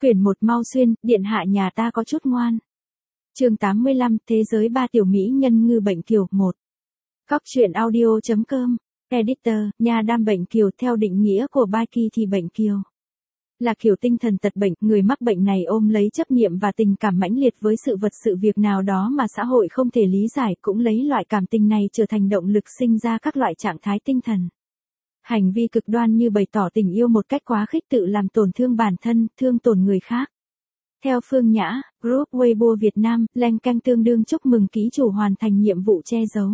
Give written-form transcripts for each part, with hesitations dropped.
Quyển 1 mau xuyên, điện hạ nhà ta có chút ngoan. Chương 85, thế giới ba tiểu mỹ nhân ngư bệnh kiều 1. Góc truyện audio.com, editor, nhà đam bệnh kiều theo định nghĩa của Baki thì bệnh kiều là kiểu tinh thần tật bệnh, người mắc bệnh này ôm lấy chấp niệm và tình cảm mãnh liệt với sự vật sự việc nào đó mà xã hội không thể lý giải, cũng lấy loại cảm tình này trở thành động lực sinh ra các loại trạng thái tinh thần. Hành vi cực đoan như bày tỏ tình yêu một cách quá khích, tự làm tổn thương bản thân, thương tổn người khác. Theo Phương Nhã, Group Weibo Việt Nam, Leng Canh tương đương chúc mừng ký chủ hoàn thành nhiệm vụ che giấu.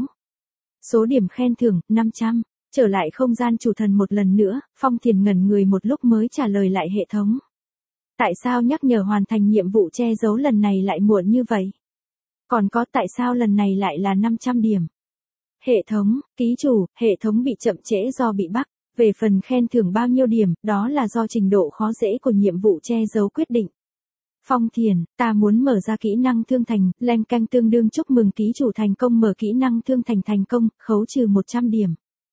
Số điểm khen thưởng, 500. Trở lại không gian chủ thần một lần nữa, Phong Thiền ngẩn người một lúc mới trả lời lại hệ thống. Tại sao nhắc nhở hoàn thành nhiệm vụ che giấu lần này lại muộn như vậy? Còn có tại sao lần này lại là 500 điểm? Hệ thống, ký chủ, hệ thống bị chậm trễ do bị bug. Về phần khen thưởng bao nhiêu điểm, đó là do trình độ khó dễ của nhiệm vụ che giấu quyết định. Phong Thiền, ta muốn mở ra kỹ năng thương thành, Leng Canh tương đương chúc mừng ký chủ thành công mở kỹ năng thương thành thành công, khấu trừ 100 điểm.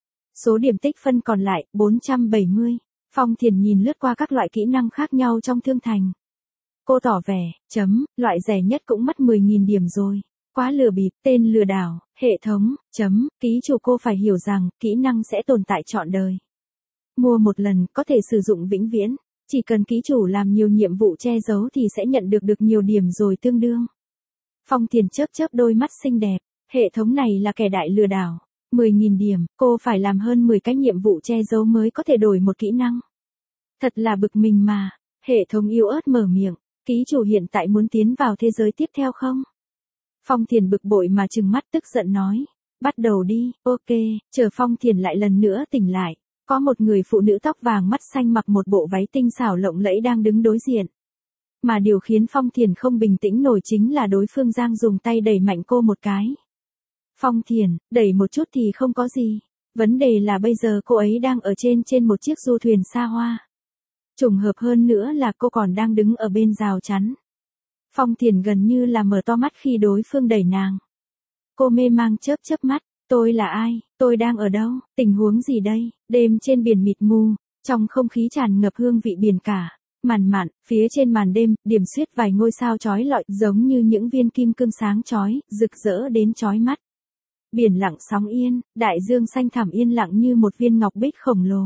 Số điểm tích phân còn lại, 470. Phong Thiền nhìn lướt qua các loại kỹ năng khác nhau trong thương thành. Cô tỏ vẻ, loại rẻ nhất cũng mất 10.000 điểm rồi. Quá lừa bịp, tên lừa đảo, hệ thống, ký chủ cô phải hiểu rằng, kỹ năng sẽ tồn tại trọn đời. Mua một lần, có thể sử dụng vĩnh viễn. Chỉ cần ký chủ làm nhiều nhiệm vụ che giấu thì sẽ nhận được nhiều điểm rồi tương đương. Phong Thiền chớp đôi mắt xinh đẹp, hệ thống này là kẻ đại lừa đảo. 10.000 điểm, cô phải làm hơn 10 cái nhiệm vụ che giấu mới có thể đổi một kỹ năng. Thật là bực mình mà, hệ thống yếu ớt mở miệng, ký chủ hiện tại muốn tiến vào thế giới tiếp theo không? Phong Thiền bực bội mà trừng mắt tức giận nói, bắt đầu đi, ok, chờ Phong Thiền lại lần nữa tỉnh lại. Có một người phụ nữ tóc vàng mắt xanh mặc một bộ váy tinh xảo lộng lẫy đang đứng đối diện. Mà điều khiến Phong Thiền không bình tĩnh nổi chính là đối phương giang dùng tay đẩy mạnh cô một cái. Phong Thiền, đẩy một chút thì không có gì. Vấn đề là bây giờ cô ấy đang ở trên một chiếc du thuyền xa hoa. Trùng hợp hơn nữa là cô còn đang đứng ở bên rào chắn. Phong Thiền gần như là mở to mắt khi đối phương đẩy nàng. Cô mê mang chớp mắt. Tôi là ai? Tôi đang ở đâu? Tình huống gì đây? Đêm trên biển mịt mù, trong không khí tràn ngập hương vị biển cả. Màn, phía trên màn đêm, điểm xuyết vài ngôi sao chói lọi giống như những viên kim cương sáng chói, rực rỡ đến chói mắt. Biển lặng sóng yên, đại dương xanh thẳm yên lặng như một viên ngọc bích khổng lồ.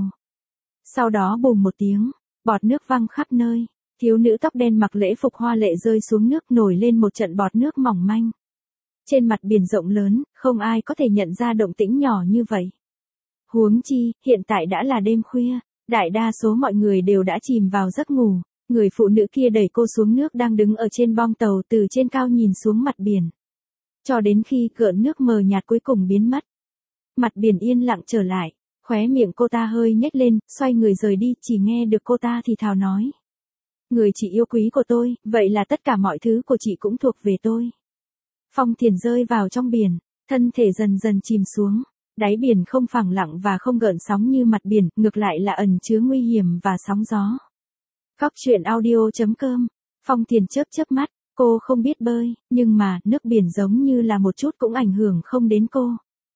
Sau đó bùm một tiếng, bọt nước văng khắp nơi. Thiếu nữ tóc đen mặc lễ phục hoa lệ rơi xuống nước, nổi lên một trận bọt nước mỏng manh. Trên mặt biển rộng lớn, không ai có thể nhận ra động tĩnh nhỏ như vậy. Huống chi, hiện tại đã là đêm khuya, đại đa số mọi người đều đã chìm vào giấc ngủ. Người phụ nữ kia đẩy cô xuống nước đang đứng ở trên bong tàu, từ trên cao nhìn xuống mặt biển. Cho đến khi gợn nước mờ nhạt cuối cùng biến mất. Mặt biển yên lặng trở lại, khóe miệng cô ta hơi nhếch lên, xoay người rời đi, chỉ nghe được cô ta thì thào nói. Người chị yêu quý của tôi, vậy là tất cả mọi thứ của chị cũng thuộc về tôi. Phong Thiền rơi vào trong biển, thân thể dần dần chìm xuống. Đáy biển không phẳng lặng và không gợn sóng như mặt biển, ngược lại là ẩn chứa nguy hiểm và sóng gió. Góc truyện audio.com, Phong Thiền chớp mắt, cô không biết bơi, nhưng mà nước biển giống như là một chút cũng ảnh hưởng không đến cô.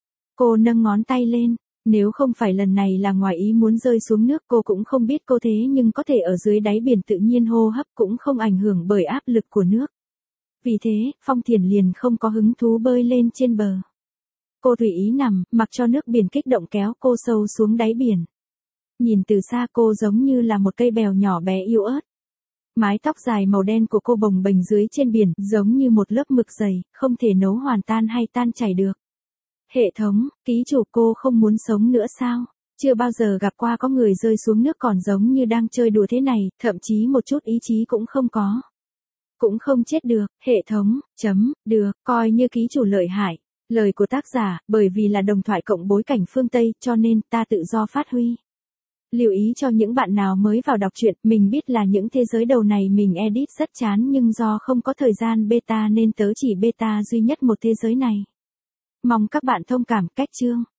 Cô nâng ngón tay lên, nếu không phải lần này là ngoài ý muốn rơi xuống nước cô cũng không biết cô thế nhưng có thể ở dưới đáy biển tự nhiên hô hấp cũng không ảnh hưởng bởi áp lực của nước. Vì thế, Phong Thiền liền không có hứng thú bơi lên trên bờ. Cô tùy ý nằm, mặc cho nước biển kích động kéo cô sâu xuống đáy biển. Nhìn từ xa cô giống như là một cây bèo nhỏ bé yếu ớt. Mái tóc dài màu đen của cô bồng bềnh dưới trên biển, giống như một lớp mực dày, không thể nấu hoàn tan hay tan chảy được. Hệ thống, ký chủ cô không muốn sống nữa sao? Chưa bao giờ gặp qua có người rơi xuống nước còn giống như đang chơi đùa thế này, thậm chí một chút ý chí cũng không có. Cũng không chết được, hệ thống, được, coi như ký chủ lợi hại. Lời của tác giả, bởi vì là đồng thoại cộng bối cảnh phương Tây, cho nên ta tự do phát huy. Lưu ý cho những bạn nào mới vào đọc truyện, mình biết là những thế giới đầu này mình edit rất chán nhưng do không có thời gian beta nên tớ chỉ beta duy nhất một thế giới này. Mong các bạn thông cảm. Cách chương